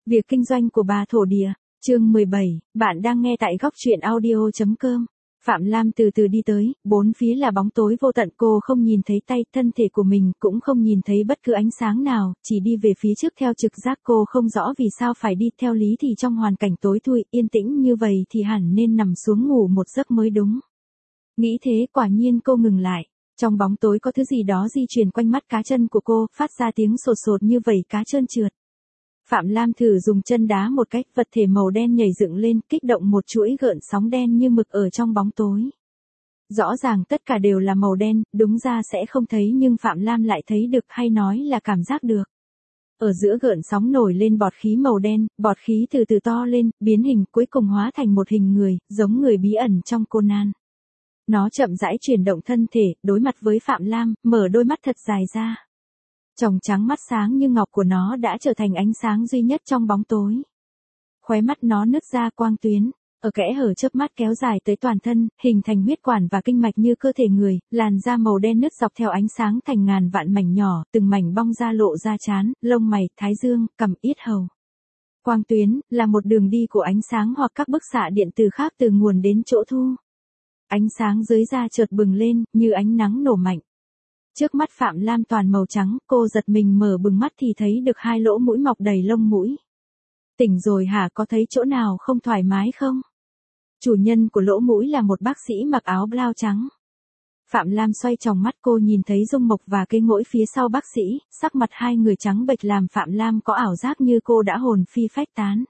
Việc kinh doanh của bà thổ địa, chương 17, bạn đang nghe tại góc truyện audio.com. Phạm Lam từ từ đi tới, bốn phía là bóng tối vô tận, cô không nhìn thấy tay, thân thể của mình, cũng không nhìn thấy bất cứ ánh sáng nào, chỉ đi về phía trước theo trực giác. Cô không rõ vì sao phải đi, theo lý thì trong hoàn cảnh tối thui, yên tĩnh như vậy thì hẳn nên nằm xuống ngủ một giấc mới đúng. Nghĩ thế, quả nhiên cô ngừng lại. Trong bóng tối có thứ gì đó di chuyển quanh mắt cá chân của cô, phát ra tiếng sột sột như vẩy cá trơn trượt. Phạm Lam thử dùng chân đá một cách, vật thể màu đen nhảy dựng lên, kích động một chuỗi gợn sóng đen như mực ở trong bóng tối. Rõ ràng tất cả đều là màu đen, đúng ra sẽ không thấy nhưng Phạm Lam lại thấy được, hay nói là cảm giác được. Ở giữa gợn sóng nổi lên bọt khí màu đen, bọt khí từ từ to lên, biến hình, cuối cùng hóa thành một hình người, giống người bí ẩn trong Conan. Nó chậm rãi chuyển động thân thể, đối mặt với Phạm Lam, mở đôi mắt thật dài ra. Tròng trắng mắt sáng như ngọc của nó đã trở thành ánh sáng duy nhất trong bóng tối. Khóe mắt nó nứt ra quang tuyến, ở kẽ hở chớp mắt kéo dài tới toàn thân, hình thành huyết quản và kinh mạch như cơ thể người, làn da màu đen nứt dọc theo ánh sáng thành ngàn vạn mảnh nhỏ, từng mảnh bong ra lộ ra trán, lông mày, thái dương, cằm, yết hầu. Quang tuyến là một đường đi của ánh sáng hoặc các bức xạ điện từ khác từ nguồn đến chỗ thu. Ánh sáng dưới da chợt bừng lên, như ánh nắng nổ mạnh. Trước mắt Phạm Lam toàn màu trắng, cô giật mình mở bừng mắt thì thấy được hai lỗ mũi mọc đầy lông mũi. Tỉnh rồi hả, có thấy chỗ nào không thoải mái không? Chủ nhân của lỗ mũi là một bác sĩ mặc áo blau trắng. Phạm Lam xoay tròng mắt, cô nhìn thấy Dung Mộc và Cây Ngỗi phía sau bác sĩ, sắc mặt hai người trắng bệch làm Phạm Lam có ảo giác như cô đã hồn phi phách tán.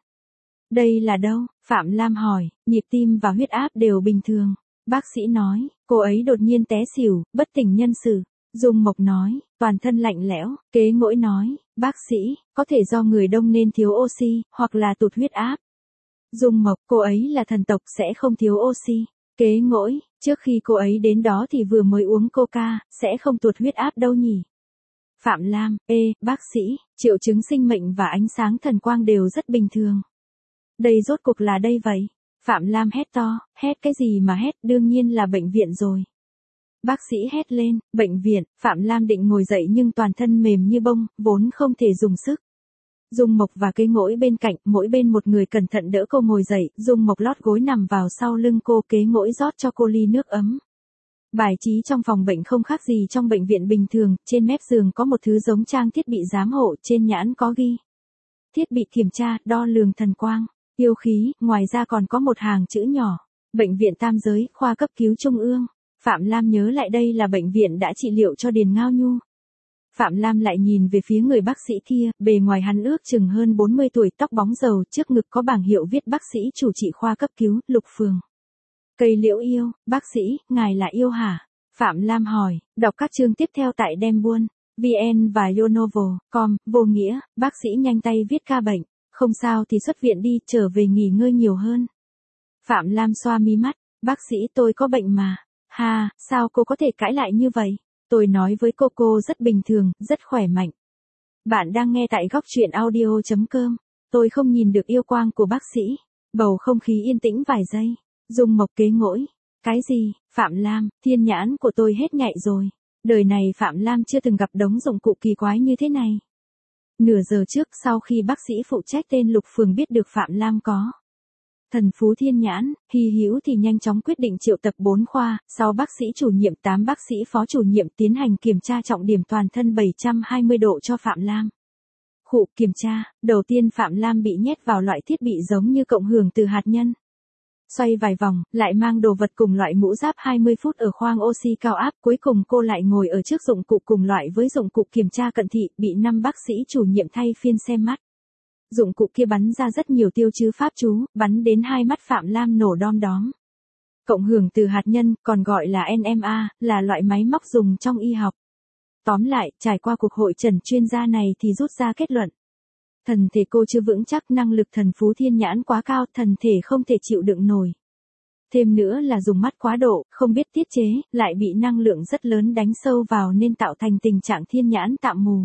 Đây là đâu? Phạm Lam hỏi, nhịp tim và huyết áp đều bình thường. Bác sĩ nói, cô ấy đột nhiên té xỉu, bất tỉnh nhân sự. Dung Mộc nói, toàn thân lạnh lẽo. Kế Ngỗi nói, bác sĩ, có thể do người đông nên thiếu oxy, hoặc là tụt huyết áp. Dung Mộc, cô ấy là thần tộc sẽ không thiếu oxy. Kế Ngỗi, trước khi cô ấy đến đó thì vừa mới uống coca, sẽ không tụt huyết áp đâu nhỉ. Phạm Lam, bác sĩ, triệu chứng sinh mệnh và ánh sáng thần quang đều rất bình thường. Đây rốt cuộc là đây vậy? Phạm Lam hét to, hét cái gì mà hét, đương nhiên là bệnh viện rồi. Bác sĩ hét lên, bệnh viện. Phạm Lam định ngồi dậy nhưng toàn thân mềm như bông, vốn không thể dùng sức. Dung Mộc và Cây Ngỗi bên cạnh, mỗi bên một người cẩn thận đỡ cô ngồi dậy, Dung Mộc lót gối nằm vào sau lưng cô, Kế Ngỗi rót cho cô ly nước ấm. Bài trí trong phòng bệnh không khác gì trong bệnh viện bình thường, trên mép giường có một thứ giống trang thiết bị giám hộ, trên nhãn có ghi. Thiết bị kiểm tra, đo lường thần quang, yêu khí, ngoài ra còn có một hàng chữ nhỏ. Bệnh viện Tam Giới, khoa cấp cứu trung ương. Phạm Lam nhớ lại đây là bệnh viện đã trị liệu cho Điền Ngao Nhu. Phạm Lam lại nhìn về phía người bác sĩ kia, bề ngoài hắn ước chừng hơn 40 tuổi, tóc bóng rầu, trước ngực có bảng hiệu viết bác sĩ chủ trị khoa cấp cứu, Lục Phường. Cây Liễu yêu, bác sĩ, ngài là yêu hả? Phạm Lam hỏi, đọc các chương tiếp theo tại Đem Buôn, VN và Yonovo.com, vô nghĩa, bác sĩ nhanh tay viết ca bệnh, không sao thì xuất viện đi, trở về nghỉ ngơi nhiều hơn. Phạm Lam xoa mi mắt, bác sĩ tôi có bệnh mà. Ha, sao cô có thể cãi lại như vậy? Tôi nói với cô rất bình thường, rất khỏe mạnh. Bạn đang nghe tại góc truyện audio.com. Tôi không nhìn được yêu quang của bác sĩ. Bầu không khí yên tĩnh vài giây. Dung Mộc, Kế Ngỗi. Cái gì? Phạm Lam, thiên nhãn của tôi hết nhạy rồi. Đời này Phạm Lam chưa từng gặp đống dụng cụ kỳ quái như thế này. Nửa giờ trước, sau khi bác sĩ phụ trách tên Lục Phường biết được Phạm Lam có thần phú thiên nhãn, hy hữu thì nhanh chóng quyết định triệu tập 4 khoa, 6 bác sĩ chủ nhiệm, 8 bác sĩ phó chủ nhiệm tiến hành kiểm tra trọng điểm toàn thân 720 độ cho Phạm Lam. Khụ, kiểm tra, đầu tiên Phạm Lam bị nhét vào loại thiết bị giống như cộng hưởng từ hạt nhân. Xoay vài vòng, lại mang đồ vật cùng loại mũ giáp 20 phút ở khoang oxy cao áp, cuối cùng cô lại ngồi ở trước dụng cụ cùng loại với dụng cụ kiểm tra cận thị, bị 5 bác sĩ chủ nhiệm thay phiên xem mắt. Dụng cụ kia bắn ra rất nhiều tiêu chữ pháp chú, bắn đến hai mắt Phạm Lam nổ đom đóm. Cộng hưởng từ hạt nhân, còn gọi là NMA, là loại máy móc dùng trong y học. Tóm lại, trải qua cuộc hội trần chuyên gia này thì rút ra kết luận. Thần thể cô chưa vững chắc, năng lực thần phú thiên nhãn quá cao, thần thể không thể chịu đựng nổi. Thêm nữa là dùng mắt quá độ, không biết tiết chế, lại bị năng lượng rất lớn đánh sâu vào nên tạo thành tình trạng thiên nhãn tạm mù.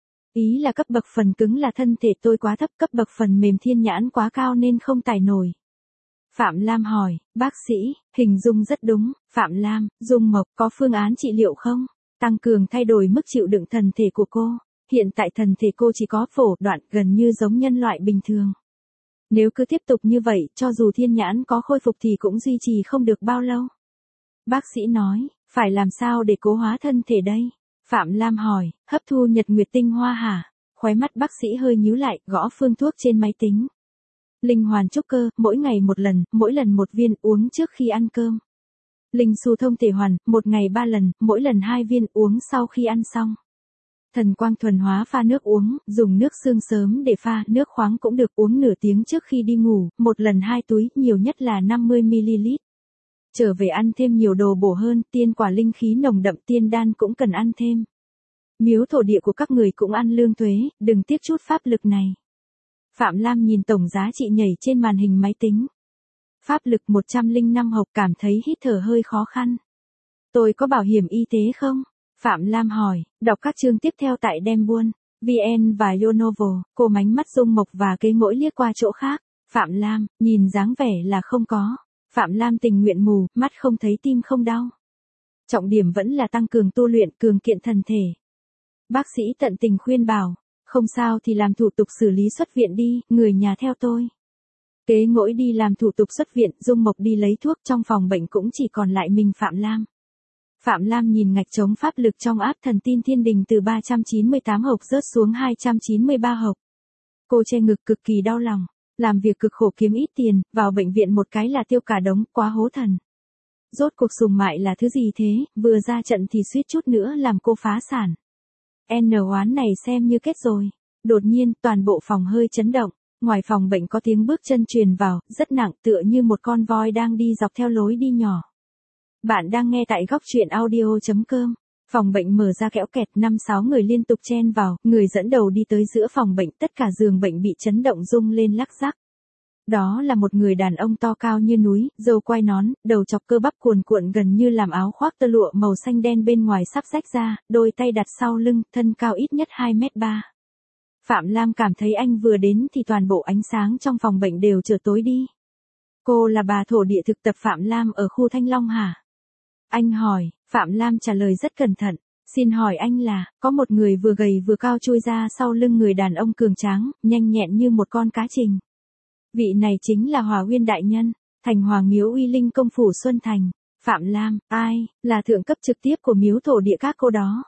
Ý là cấp bậc phần cứng là thân thể tôi quá thấp, cấp bậc phần mềm thiên nhãn quá cao nên không tải nổi. Phạm Lam hỏi, bác sĩ, hình dung rất đúng. Phạm Lam, Dung Mộc, có phương án trị liệu không? Tăng cường thay đổi mức chịu đựng thần thể của cô. hiện tại thần thể cô chỉ có phổ đoạn gần như giống nhân loại bình thường. Nếu cứ tiếp tục như vậy, cho dù thiên nhãn có khôi phục thì cũng duy trì không được bao lâu. Bác sĩ nói, phải làm sao để cố hóa thân thể đây? Phạm Lam hỏi, hấp thu nhật nguyệt tinh hoa hả? Khóe mắt bác sĩ hơi nhíu lại, gõ phương thuốc trên máy tính. Linh hoàn trúc cơ, mỗi ngày một lần, mỗi lần một viên, uống trước khi ăn cơm. Linh su thông thể hoàn, một ngày 3 lần, mỗi lần 2 viên, uống sau khi ăn xong. Thần quang thuần hóa pha nước uống, dùng nước xương sớm để pha, nước khoáng cũng được, uống nửa tiếng trước khi đi ngủ, một lần 2 túi, nhiều nhất là 50ml. Trở về ăn thêm nhiều đồ bổ hơn, tiên quả linh khí nồng đậm, tiên đan cũng cần ăn thêm. Miếu thổ địa của các người cũng ăn lương thuế, đừng tiếc chút pháp lực này. Phạm Lam nhìn tổng giá trị nhảy trên màn hình máy tính. Pháp lực 105 hộc, cảm thấy hít thở hơi khó khăn. Tôi có bảo hiểm y tế không? Phạm Lam hỏi, đọc các chương tiếp theo tại Đem Buôn, VN và Yonovo. Cô mánh mắt Dung Mộc và Kế Ngỗi liếc qua chỗ khác. Phạm Lam, nhìn dáng vẻ là không có. Phạm Lam tình nguyện mù, mắt không thấy tim không đau. Trọng điểm vẫn là tăng cường tu luyện, cường kiện thần thể. Bác sĩ tận tình khuyên bảo, không sao thì làm thủ tục xử lý xuất viện đi, người nhà theo tôi. Kế Ngỗi đi làm thủ tục xuất viện, Dung Mộc đi lấy thuốc, trong phòng bệnh cũng chỉ còn lại mình Phạm Lam. Phạm Lam nhìn ngạch chống pháp lực trong áp thần tin thiên đình từ 398 hộc rớt xuống 293 hộc. Cô che ngực cực kỳ đau lòng, làm việc cực khổ kiếm ít tiền, vào bệnh viện một cái là tiêu cả đống, quá hố thần. Rốt cuộc Sùng Mại là thứ gì thế, vừa ra trận thì suýt chút nữa làm cô phá sản. Oán này xem như kết rồi. Đột nhiên, toàn bộ phòng hơi chấn động, ngoài phòng bệnh có tiếng bước chân truyền vào, rất nặng, tựa như một con voi đang đi dọc theo lối đi nhỏ. Bạn đang nghe tại góc truyện audio.com. Phòng bệnh mở ra kẽo kẹt, 5-6 người liên tục chen vào, người dẫn đầu đi tới giữa phòng bệnh, tất cả giường bệnh bị chấn động rung lên lắc rắc. Đó là một người đàn ông to cao như núi, râu quai nón, đầu chọc cơ bắp cuồn cuộn gần như làm áo khoác tơ lụa màu xanh đen bên ngoài sắp rách ra, đôi tay đặt sau lưng, thân cao ít nhất 2m3. Phạm Lam cảm thấy anh vừa đến thì toàn bộ ánh sáng trong phòng bệnh đều trở tối đi. Cô là bà thổ địa thực tập Phạm Lam ở khu Thanh Long hả? Anh hỏi, Phạm Lam trả lời rất cẩn thận. Xin hỏi anh là, có một người vừa gầy vừa cao chui ra sau lưng người đàn ông cường tráng, nhanh nhẹn như một con cá trình. Vị này chính là Hòa Uyên đại nhân, Thành Hoàng miếu uy linh công phủ Xuân Thành. Phạm Lam, ai, là thượng cấp trực tiếp của miếu thổ địa các cô đó.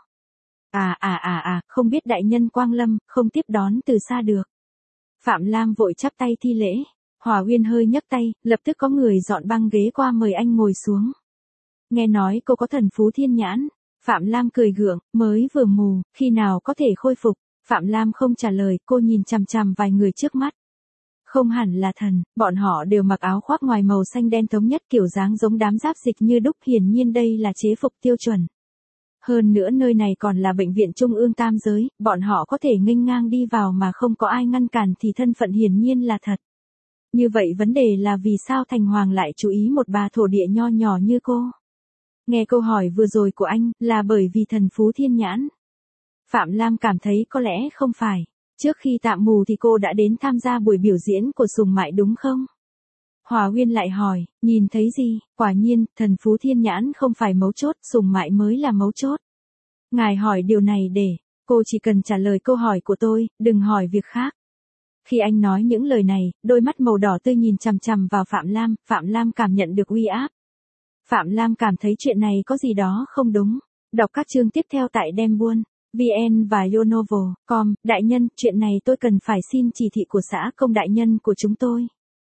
Không biết đại nhân quang lâm, không tiếp đón từ xa được. Phạm Lam vội chắp tay thi lễ. Hòa Uyên hơi nhấc tay, lập tức có người dọn băng ghế qua mời anh ngồi xuống. Nghe nói cô có thần phú thiên nhãn. Phạm Lam cười gượng, mới vừa mù, khi nào có thể khôi phục. Phạm Lam không trả lời, cô nhìn chằm chằm vài người trước mắt. Không hẳn là thần, bọn họ đều mặc áo khoác ngoài màu xanh đen thống nhất, kiểu dáng giống đám giáp dịch như đúc, hiển nhiên đây là chế phục tiêu chuẩn. Hơn nữa nơi này còn là bệnh viện trung ương tam giới, bọn họ có thể nghênh ngang đi vào mà không có ai ngăn cản thì thân phận hiển nhiên là thật. Như vậy vấn đề là vì sao Thành Hoàng lại chú ý một bà thổ địa nho nhỏ như cô? Nghe câu hỏi vừa rồi của anh, là bởi vì thần phú thiên nhãn. Phạm Lam cảm thấy có lẽ không phải. Trước khi tạm mù thì cô đã đến tham gia buổi biểu diễn của Sùng Mại đúng không? Hòa Uyên lại hỏi, nhìn thấy gì? Quả nhiên, thần phú thiên nhãn không phải mấu chốt, Sùng Mại mới là mấu chốt. Ngài hỏi điều này để, cô chỉ cần trả lời câu hỏi của tôi, đừng hỏi việc khác. Khi anh nói những lời này, đôi mắt màu đỏ tươi nhìn chằm chằm vào Phạm Lam cảm nhận được uy áp. Phạm Lam cảm thấy chuyện này có gì đó không đúng. Đọc các chương tiếp theo tại Đem Buôn, VN và Yonovo.com. Đại nhân, chuyện này tôi cần phải xin chỉ thị của xã công đại nhân của chúng tôi.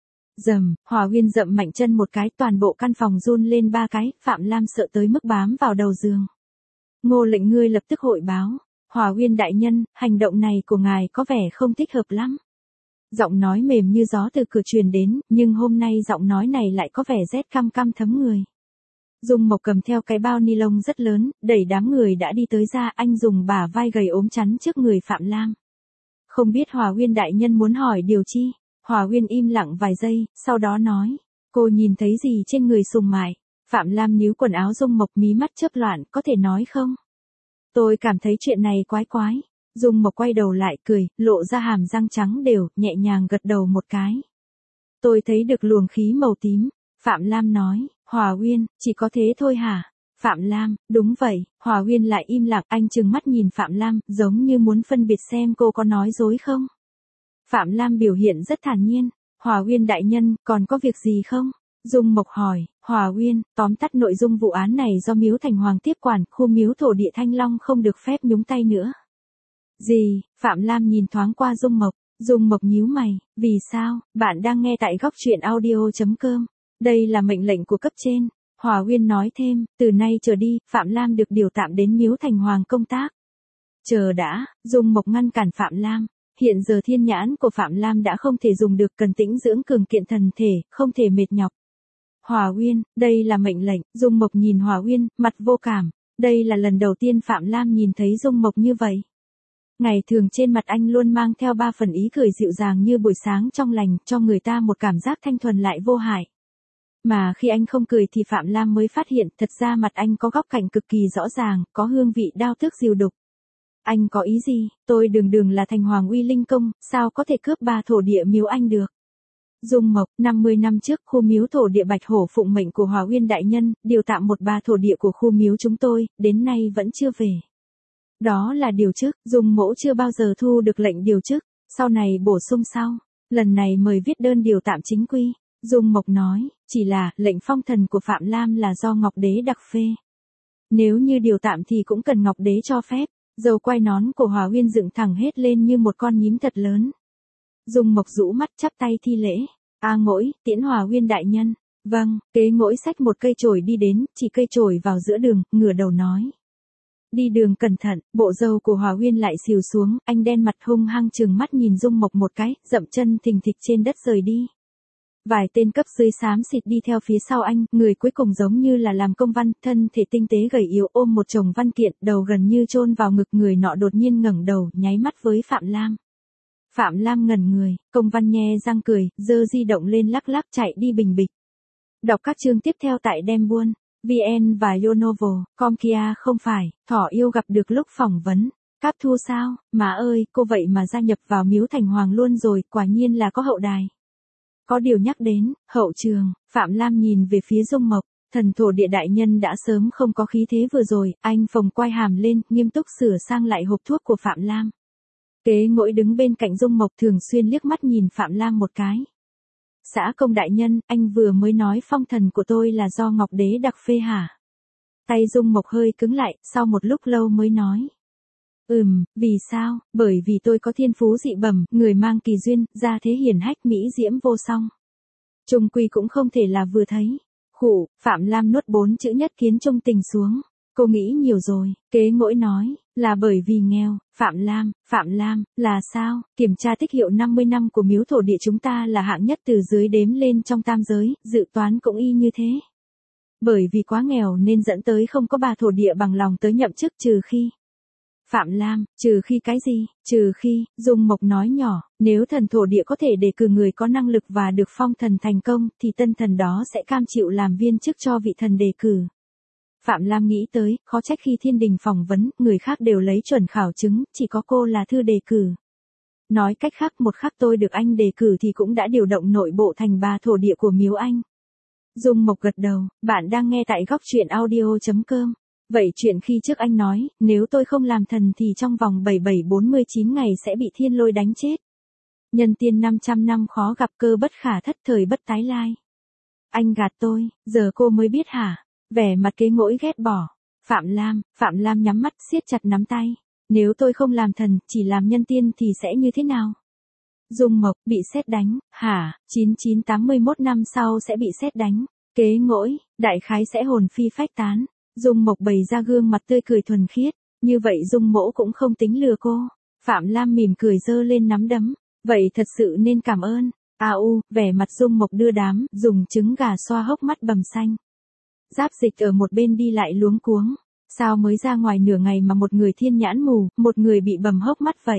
Dầm, Hòa Uyên dậm mạnh chân một cái, toàn bộ căn phòng run lên 3 cái, Phạm Lam sợ tới mức bám vào đầu giường. Ngô lệnh ngươi lập tức hội báo. Hòa Uyên đại nhân, hành động này của ngài có vẻ không thích hợp lắm. Giọng nói mềm như gió từ cửa truyền đến, nhưng hôm nay giọng nói này lại có vẻ rét căm căm thấm người. Dung Mộc cầm theo cái bao ni lông rất lớn, đẩy đám người đã đi tới ra, anh dùng bả vai gầy ốm chắn trước người Phạm Lam. Không biết Hòa Uyên đại nhân muốn hỏi điều chi? Hòa Uyên im lặng vài giây, sau đó nói, cô nhìn thấy gì trên người Sùng Mại? Phạm Lam níu quần áo Dung Mộc, mí mắt chớp loạn, có thể nói không? Tôi cảm thấy chuyện này quái quái. Dung Mộc quay đầu lại cười, lộ ra hàm răng trắng đều, nhẹ nhàng gật đầu một cái. Tôi thấy được luồng khí màu tím. Phạm Lam nói, Hòa Uyên, chỉ có thế thôi hả? Phạm Lam, đúng vậy, Hòa Uyên lại im lặng, anh trừng mắt nhìn Phạm Lam, giống như muốn phân biệt xem cô có nói dối không. Phạm Lam biểu hiện rất thản nhiên, Hòa Uyên đại nhân, còn có việc gì không? Dung Mộc hỏi, Hòa Uyên, tóm tắt nội dung vụ án này do Miếu Thành Hoàng tiếp quản, khu miếu thổ địa Thanh Long không được phép nhúng tay nữa. Gì? Phạm Lam nhìn thoáng qua Dung Mộc nhíu mày, vì sao? Bạn đang nghe tại góc truyện audio.com. Đây là mệnh lệnh của cấp trên. Hòa Uyên nói thêm, từ nay trở đi, Phạm Lam được điều tạm đến Miếu Thành Hoàng công tác. Chờ đã, Dung Mộc ngăn cản Phạm Lam. Hiện giờ thiên nhãn của Phạm Lam đã không thể dùng được, cần tĩnh dưỡng cường kiện thần thể, không thể mệt nhọc. Hòa Uyên, đây là mệnh lệnh. Dung Mộc nhìn Hòa Uyên, mặt vô cảm. Đây là lần đầu tiên Phạm Lam nhìn thấy Dung Mộc như vậy. Ngày thường trên mặt anh luôn mang theo 3 phần ý cười dịu dàng như buổi sáng trong lành, cho người ta một cảm giác thanh thuần lại vô hại. Mà khi anh không cười thì Phạm Lam mới phát hiện, thật ra mặt anh có góc cạnh cực kỳ rõ ràng, có hương vị đao tước diều đục. Anh có ý gì? Tôi đường là Thành Hoàng Uy Linh Công, sao có thể cướp 3 thổ địa miếu anh được? Dung Mộc, 50 năm trước, khu miếu thổ địa Bạch Hổ phụng mệnh của Hòa Uyên đại nhân, điều tạm 1/3 thổ địa của khu miếu chúng tôi, đến nay vẫn chưa về. Đó là điều chức, Dung Mỗ chưa bao giờ thu được lệnh điều chức, sau này bổ sung sau. Lần này mời viết đơn điều tạm chính quy. Dung Mộc nói, chỉ là, lệnh phong thần của Phạm Lam là do Ngọc Đế đặc phê. Nếu như điều tạm thì cũng cần Ngọc Đế cho phép. Dầu quai nón của Hòa Uyên dựng thẳng hết lên như một con nhím thật lớn. Dung Mộc rũ mắt chắp tay thi lễ. A Ngỗi, tiễn Hòa Uyên đại nhân. Vâng, Kế Ngỗi xách một cây chổi đi đến, chỉ cây chổi vào giữa đường, ngửa đầu nói. Đi đường cẩn thận, bộ râu của Hòa Uyên lại xìu xuống, anh đen mặt hung hăng trừng mắt nhìn Dung Mộc một cái, dậm chân thình thịch trên đất rời đi. Vài tên cấp dưới xám xịt đi theo phía sau anh, người cuối cùng giống như là làm công văn, thân thể tinh tế gầy yếu ôm một chồng văn kiện, đầu gần như chôn vào ngực, người nọ đột nhiên ngẩng đầu, nháy mắt với Phạm Lam. Phạm Lam ngẩn người, công văn nhe răng cười, giơ di động lên lắc lắc chạy đi bình bịch. Đọc các chương tiếp theo tại Đem Buôn, VN và Yonovo, Comkia không phải, thỏ yêu gặp được lúc phỏng vấn. Cáp Thu sao, má ơi, cô vậy mà gia nhập vào Miếu Thành Hoàng luôn rồi, quả nhiên là có hậu đài. Có điều nhắc đến, hậu trường, Phạm Lam nhìn về phía Dung Mộc, thần thổ địa đại nhân đã sớm không có khí thế vừa rồi, anh phồng quai hàm lên, nghiêm túc sửa sang lại hộp thuốc của Phạm Lam. Kế Ngỗi đứng bên cạnh Dung Mộc thường xuyên liếc mắt nhìn Phạm Lam một cái. Xã công đại nhân, anh vừa mới nói phong thần của tôi là do Ngọc Đế đặc phê hả? Tay Dung Mộc hơi cứng lại, sau một lúc lâu mới nói. Vì sao? Bởi vì tôi có thiên phú dị bẩm, người mang kỳ duyên, gia thế hiển hách, mỹ diễm vô song. Trung quy cũng không thể là vừa thấy. Khụ, Phạm Lam nuốt 4 chữ nhất kiến trung tình xuống. Cô nghĩ nhiều rồi, Kế Ngỗi nói, là bởi vì nghèo. Phạm Lam, là sao? Kiểm tra tích hiệu 50 năm của miếu thổ địa chúng ta là hạng nhất từ dưới đếm lên trong tam giới, dự toán cũng y như thế. Bởi vì quá nghèo nên dẫn tới không có bà thổ địa bằng lòng tới nhậm chức, trừ khi. Phạm Lam, trừ khi cái gì? Trừ khi, Dung Mộc nói nhỏ, nếu thần thổ địa có thể đề cử người có năng lực và được phong thần thành công, thì tân thần đó sẽ cam chịu làm viên chức cho vị thần đề cử. Phạm Lam nghĩ tới, khó trách khi thiên đình phỏng vấn, người khác đều lấy chuẩn khảo chứng, chỉ có cô là thư đề cử. Nói cách khác, một khắc tôi được anh đề cử thì cũng đã điều động nội bộ thành bà thổ địa của miếu anh. Dung Mộc gật đầu, bạn đang nghe tại góc truyện audio.com. Vậy chuyện khi trước anh nói, nếu tôi không làm thần thì trong vòng 7749 ngày sẽ bị thiên lôi đánh chết. Nhân tiên 500 năm khó gặp, cơ bất khả thất, thời bất tái lai. Anh gạt tôi, giờ cô mới biết hả? Vẻ mặt Kế Ngỗi ghét bỏ. Phạm Lam nhắm mắt siết chặt nắm tay. Nếu tôi không làm thần, chỉ làm nhân tiên thì sẽ như thế nào? Dung Mộc, bị sét đánh, hả? 9981 năm sau sẽ bị sét đánh. Kế Ngỗi, đại khái sẽ hồn phi phách tán. Dung Mộc bày ra gương mặt tươi cười thuần khiết, như vậy Dung Mỗ cũng không tính lừa cô. Phạm Lam mỉm cười giơ lên nắm đấm, vậy thật sự nên cảm ơn. Vẻ mặt Dung Mộc đưa đám, dùng trứng gà xoa hốc mắt bầm xanh. Giáp Dịch ở một bên đi lại luống cuống, sao mới ra ngoài nửa ngày mà một người thiên nhãn mù, một người bị bầm hốc mắt vậy?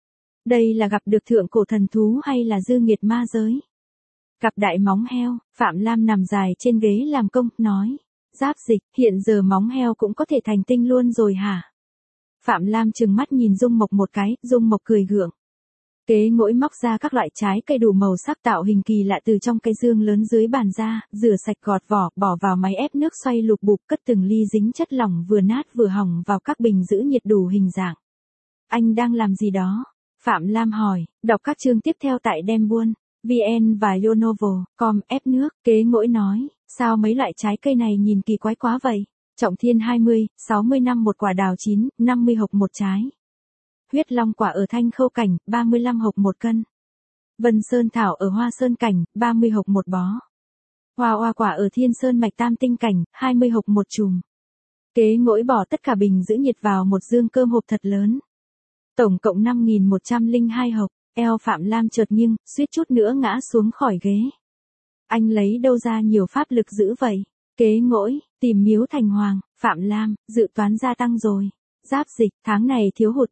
Đây là gặp được thượng cổ thần thú hay là dư nghiệt ma giới? Cặp đại móng heo, Phạm Lam nằm dài trên ghế làm công, nói. Giáp Dịch, hiện giờ móng heo cũng có thể thành tinh luôn rồi hả? Phạm Lam trừng mắt nhìn Dung Mộc một cái, Dung Mộc cười gượng. Kế ngỗi móc ra các loại trái cây đủ màu sắc tạo hình kỳ lạ từ trong cái dương lớn dưới bàn ra, rửa sạch gọt vỏ, bỏ vào máy ép nước xoay lục bục, cất từng ly dính chất lỏng vừa nát vừa hỏng vào các bình giữ nhiệt đủ hình dạng. Anh đang làm gì đó? Phạm Lam hỏi, đọc các chương tiếp theo tại Dembuôn, VN và Yonovo.com ép nước. Kế ngỗi nói, sao mấy loại trái cây này nhìn kỳ quái quá vậy? Trọng Thiên 20, 60 năm một quả đào chín, 50 hộp một trái. Huyết Long quả ở Thanh Khâu Cảnh, 35 hộp một cân. Vân Sơn Thảo ở Hoa Sơn Cảnh, 30 hộp một bó. Hoa Hoa quả ở Thiên Sơn Mạch Tam Tinh Cảnh, 20 hộp một chùm. Kế ngỗi bỏ tất cả bình giữ nhiệt vào một dương cơm hộp thật lớn. Tổng cộng 5.102 hộp, eo Phạm Lam chợt nghiêng, suýt chút nữa ngã xuống khỏi ghế. Anh lấy đâu ra nhiều pháp lực dữ vậy? Kế ngỗi, tìm Miếu Thành Hoàng. Phạm Lam, dự toán gia tăng rồi. Giáp dịch, tháng này thiếu hụt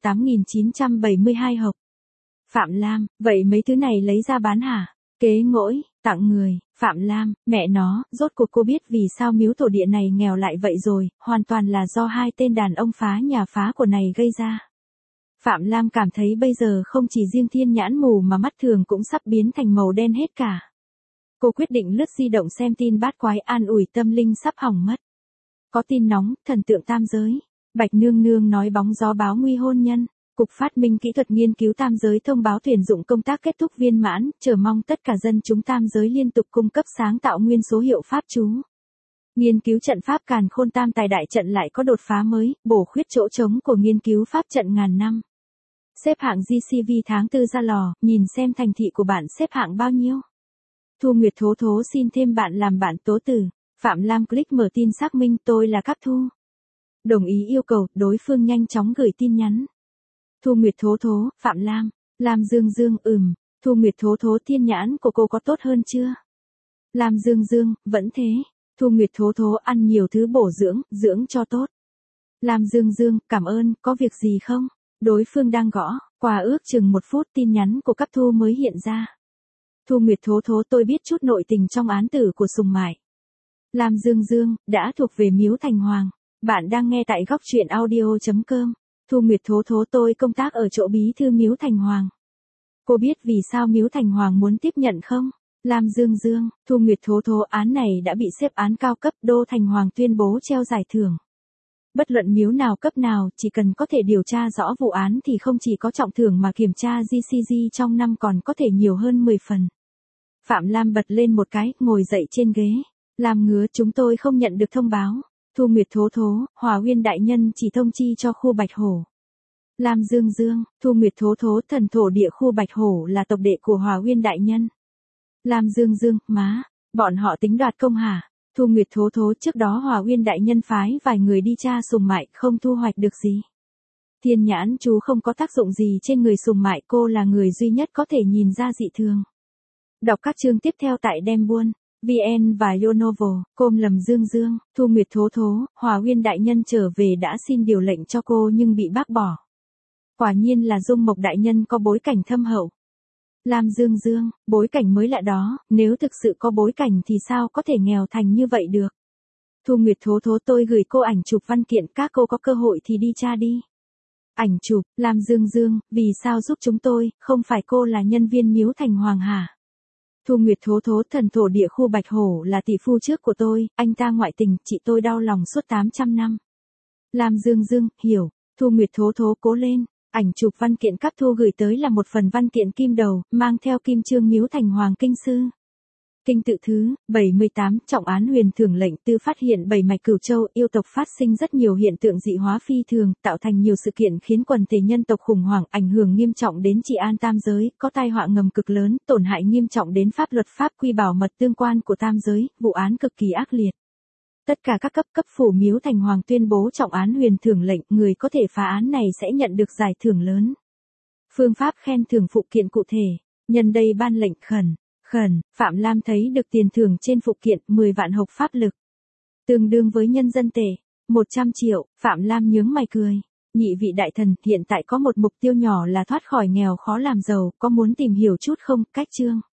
8.972 hộp. Phạm Lam, vậy mấy thứ này lấy ra bán hả? Kế ngỗi, tặng người. Phạm Lam, mẹ nó, rốt cuộc cô biết vì sao miếu thổ địa này nghèo lại vậy rồi, hoàn toàn là do hai tên đàn ông phá nhà phá của này gây ra. Phạm Lam cảm thấy bây giờ không chỉ riêng thiên nhãn mù mà mắt thường cũng sắp biến thành màu đen hết cả. Cô quyết định lướt di động xem tin bát quái an ủi tâm linh sắp hỏng mất. Có tin nóng, thần tượng tam giới. Bạch Nương Nương nói bóng gió báo nguy hôn nhân. Cục Phát minh Kỹ thuật Nghiên cứu Tam giới thông báo tuyển dụng công tác kết thúc viên mãn, chờ mong tất cả dân chúng tam giới liên tục cung cấp sáng tạo nguyên số hiệu pháp chú. Nghiên cứu trận pháp Càn Khôn Tam Tài Đại Trận lại có đột phá mới, bổ khuyết chỗ trống của nghiên cứu pháp trận ngàn năm. Xếp hạng GCV tháng 4 ra lò, nhìn xem thành thị của bạn xếp hạng bao nhiêu. Thu Nguyệt Thố Thố xin thêm bạn làm bạn tố tử. Phạm Lam click mở tin xác minh tôi là Cáp Thu. Đồng ý yêu cầu, đối phương nhanh chóng gửi tin nhắn. Thu Nguyệt Thố Thố, Phạm Lam, Lam Dương Dương, Thu Nguyệt Thố Thố thiên nhãn của cô có tốt hơn chưa? Lam Dương Dương, vẫn thế. Thu Nguyệt Thố Thố ăn nhiều thứ bổ dưỡng, dưỡng cho tốt. Lam Dương Dương, cảm ơn, có việc gì không? Đối phương đang gõ, qua ước chừng 1 phút tin nhắn của Cáp Thu mới hiện ra. Thu Nguyệt Thố Thố tôi biết chút nội tình trong án tử của Sùng Mại. Lam Dương Dương, đã thuộc về Miếu Thành Hoàng. Bạn đang nghe tại góc truyện audio.com. Thu Nguyệt Thố Thố tôi công tác ở chỗ bí thư Miếu Thành Hoàng. Cô biết vì sao Miếu Thành Hoàng muốn tiếp nhận không? Lam Dương Dương, Thu Nguyệt Thố Thố án này đã bị xếp án cao cấp, Đô Thành Hoàng tuyên bố treo giải thưởng. Bất luận miếu nào cấp nào, chỉ cần có thể điều tra rõ vụ án thì không chỉ có trọng thưởng mà kiểm tra GCG trong năm còn có thể nhiều hơn 10 phần. Phạm Lam bật lên một cái, ngồi dậy trên ghế. Làm ngứa chúng tôi không nhận được thông báo. Thu Nguyệt Thố Thố, Hòa Uyên đại nhân chỉ thông chi cho khu Bạch Hổ. Lam Dương Dương, Thu Nguyệt Thố Thố thần thổ địa khu Bạch Hổ là tộc đệ của Hòa Uyên đại nhân. Lam Dương Dương, má, bọn họ tính đoạt công hả? Thu Nguyệt Thố Thố trước đó Hòa Uyên đại nhân phái vài người đi tra Sùng Mại không thu hoạch được gì. Thiên nhãn chú không có tác dụng gì trên người Sùng Mại, cô là người duy nhất có thể nhìn ra dị thường. Đọc các chương tiếp theo tại Dembuôn, VN và Yonovo.com. Lầm Dương Dương, Thu Nguyệt Thố Thố, Hòa Uyên đại nhân trở về đã xin điều lệnh cho cô nhưng bị bác bỏ. Quả nhiên là Dung Mộc đại nhân có bối cảnh thâm hậu. Lam Dương Dương, bối cảnh mới lạ đó, nếu thực sự có bối cảnh thì sao có thể nghèo thành như vậy được. Thu Nguyệt Thố Thố tôi gửi cô ảnh chụp văn kiện, các cô có cơ hội thì đi tra đi. Ảnh chụp, Lam Dương Dương, vì sao giúp chúng tôi, không phải cô là nhân viên Miếu Thành Hoàng hả? Thu Nguyệt Thố Thố thần thổ địa khu Bạch Hổ là tỷ phu trước của tôi, anh ta ngoại tình, chị tôi đau lòng suốt 800 năm. Lam Dương Dương, hiểu, Thu Nguyệt Thố Thố cố lên. Ảnh chụp văn kiện Cáp Thu gửi tới là một phần văn kiện kim đầu, mang theo kim chương Miếu Thành Hoàng kinh sư. Kinh tự thứ 78, trọng án huyền thưởng lệnh tư phát hiện 7 mạch Cửu Châu, yêu tộc phát sinh rất nhiều hiện tượng dị hóa phi thường, tạo thành nhiều sự kiện khiến quần thể nhân tộc khủng hoảng, ảnh hưởng nghiêm trọng đến trị an tam giới, có tai họa ngầm cực lớn, tổn hại nghiêm trọng đến pháp luật pháp quy bảo mật tương quan của tam giới, vụ án cực kỳ ác liệt. Tất cả các cấp phủ Miếu Thành Hoàng tuyên bố trọng án huyền thưởng lệnh, người có thể phá án này sẽ nhận được giải thưởng lớn. Phương pháp khen thưởng phụ kiện cụ thể, nhân đây ban lệnh khẩn, Phạm Lam thấy được tiền thưởng trên phụ kiện 10 vạn hộc pháp lực. Tương đương với nhân dân tệ, 100 triệu, Phạm Lam nhướng mày cười. Nhị vị đại thần, hiện tại có một mục tiêu nhỏ là thoát khỏi nghèo khó làm giàu, có muốn tìm hiểu chút không? Cách chương.